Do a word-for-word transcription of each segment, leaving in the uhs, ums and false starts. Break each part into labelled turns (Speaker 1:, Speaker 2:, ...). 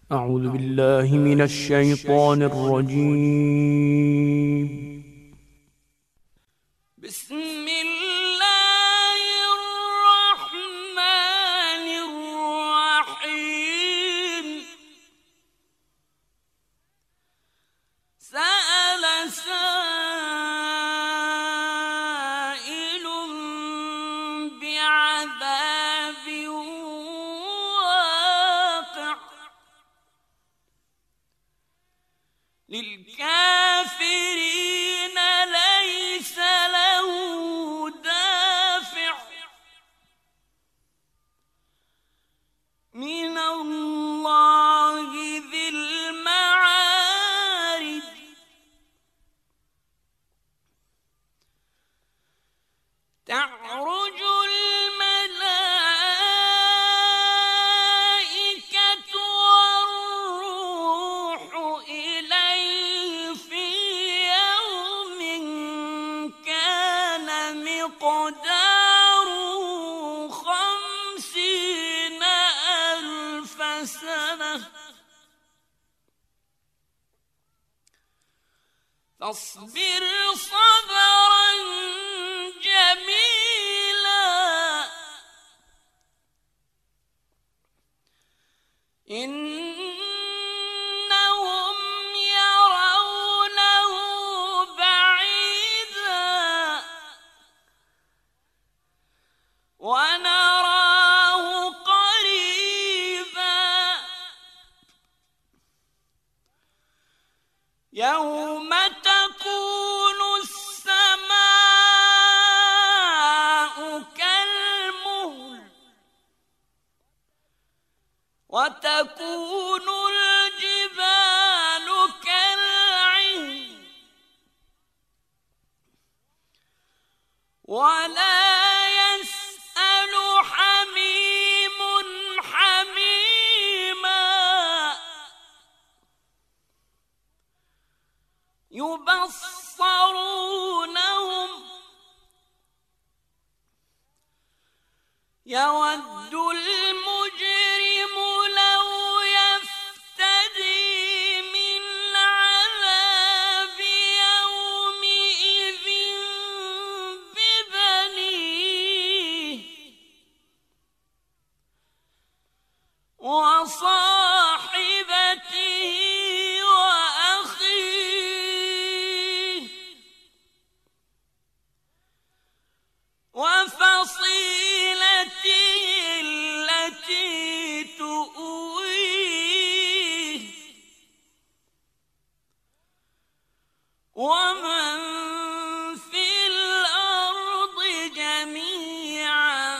Speaker 1: أعوذ بالله من الشيطان الرجيم.
Speaker 2: بسم الله الرحمن الرحيم. سأل سائل بعذاب واقع للكافرين ليس له دافع من الله ذي المعارج. تعرج الملائكة والروح إليه في يوم كان مقداره خمسين ألف سنة فاصبر صبرا جميلا إنهم يرونه بعيدا ونراه قريبا. يوم تكون السماء كالمهل وتكون الجبال كالعهن ولا يسأل حميم حميما يبصرونهم يود المجرم لو يفتدي من عذاب يومئذ ببنيه وصاحبته وأخيه وفصيلته التي تؤويه ومن في الأرض جميعا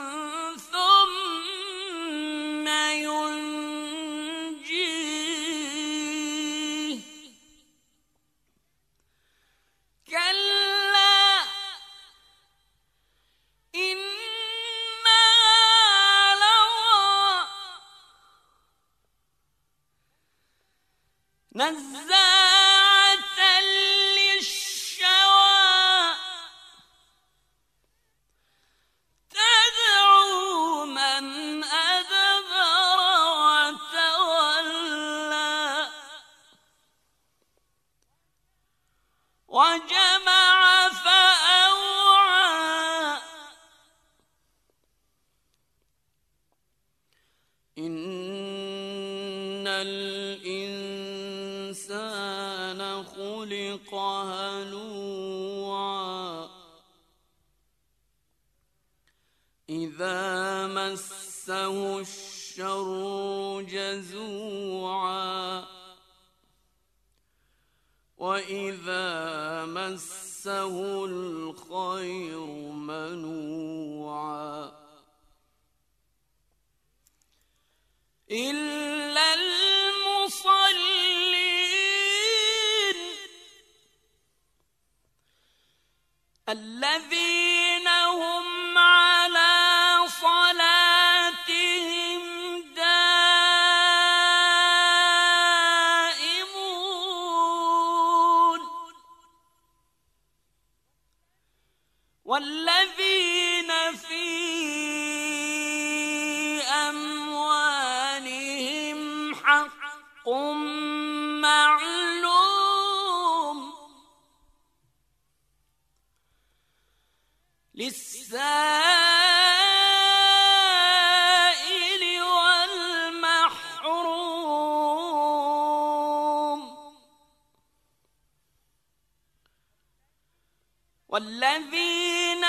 Speaker 2: ثم ينجيه. كلا إنها لظى نزاعة للشوى تدعو من أدبر وتولى وجمع فأوعى. إن الإنسان خلق هلوعا إذا مسه الشر جزوعا وإذا مسه الخير منوعا إلا المصلين الذين هم على صلاتهم دائمون والذين في أموالهم حق معلوم للسائل والمحروم والذين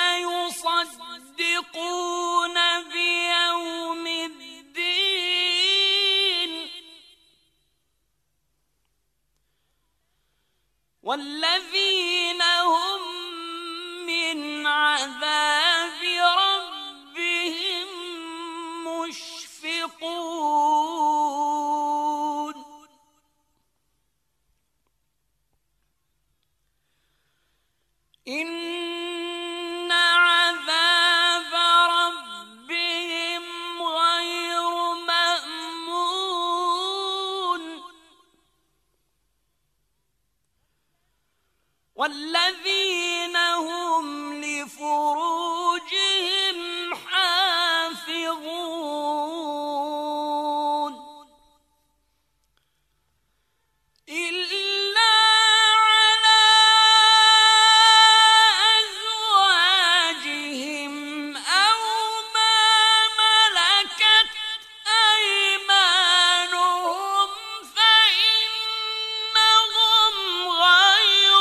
Speaker 2: يصدقون بيوم الدين والذين هم من عذاب ربهم مشفقون إن عذاب ربهم غير مأمون والذين هم لفروجهم حافظون إلا على أزواجهم أو ما ملكت أيمانهم فإنهم غير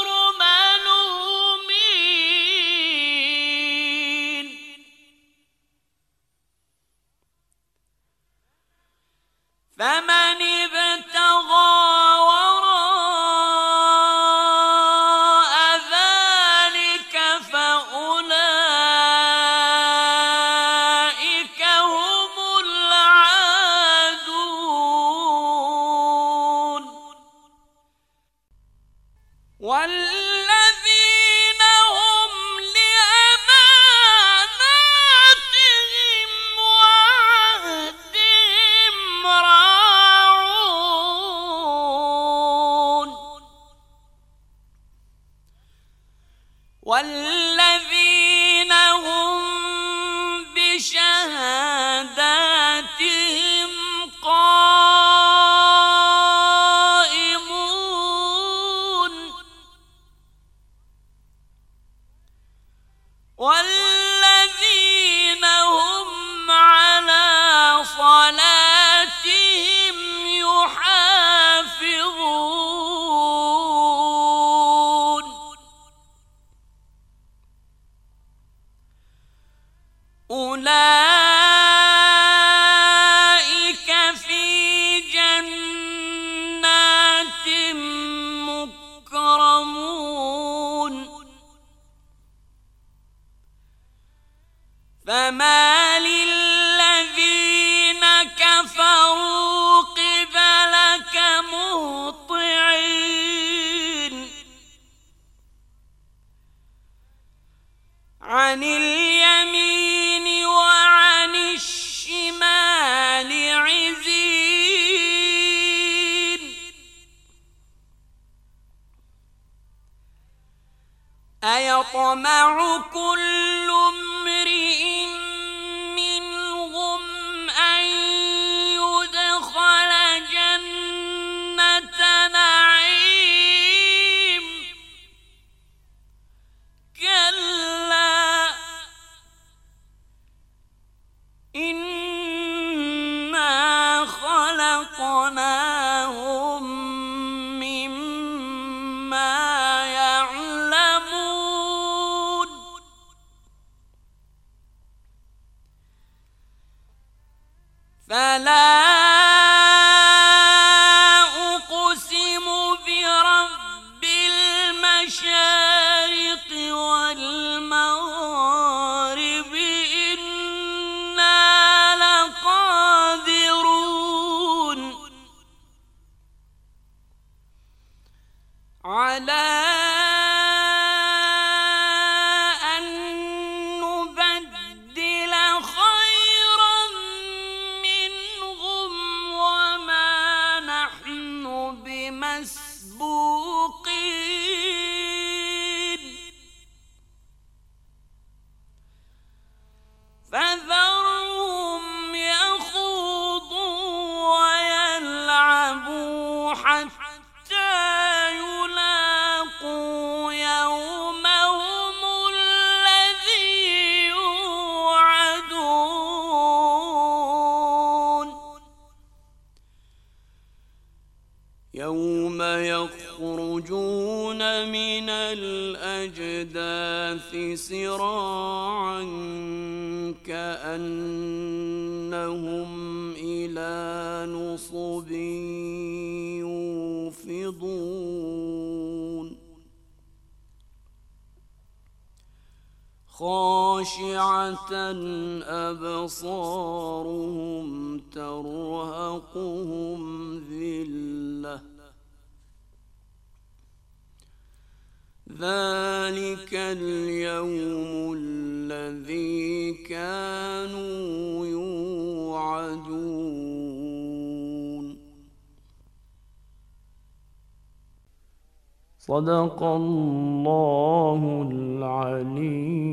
Speaker 2: ملومين فمن ابتغى وراء ذلك فأولئك هم العادون والذين هم لأماناتهم وعهدهم راعون والذين هم بشهاداتهم قائمون والذين هم على صلاتهم يحافظون أولئك في جنات مكرمون فما للذين كفروا قبلك مهطعين عن اليمين وعن الشمال عزين أيطمع كل امرئ منهم أن يدخل جنة نعيم كلا إنا خلقناهم مما يعلمون فلا أقسم برب المشارق والمغارب إنا لقادرون على أن نبدل خيرا منهم وما نحن بمسبوقين فذرهم يخوضوا ويلعبوا يوم يخرجون من الأجداث سراعا كأنهم إلى نصب يوفضون خاشعة أبصارهم ترهقهم ذلة ذلك اليوم الذي كانوا يوعدون.
Speaker 1: صدق الله العلي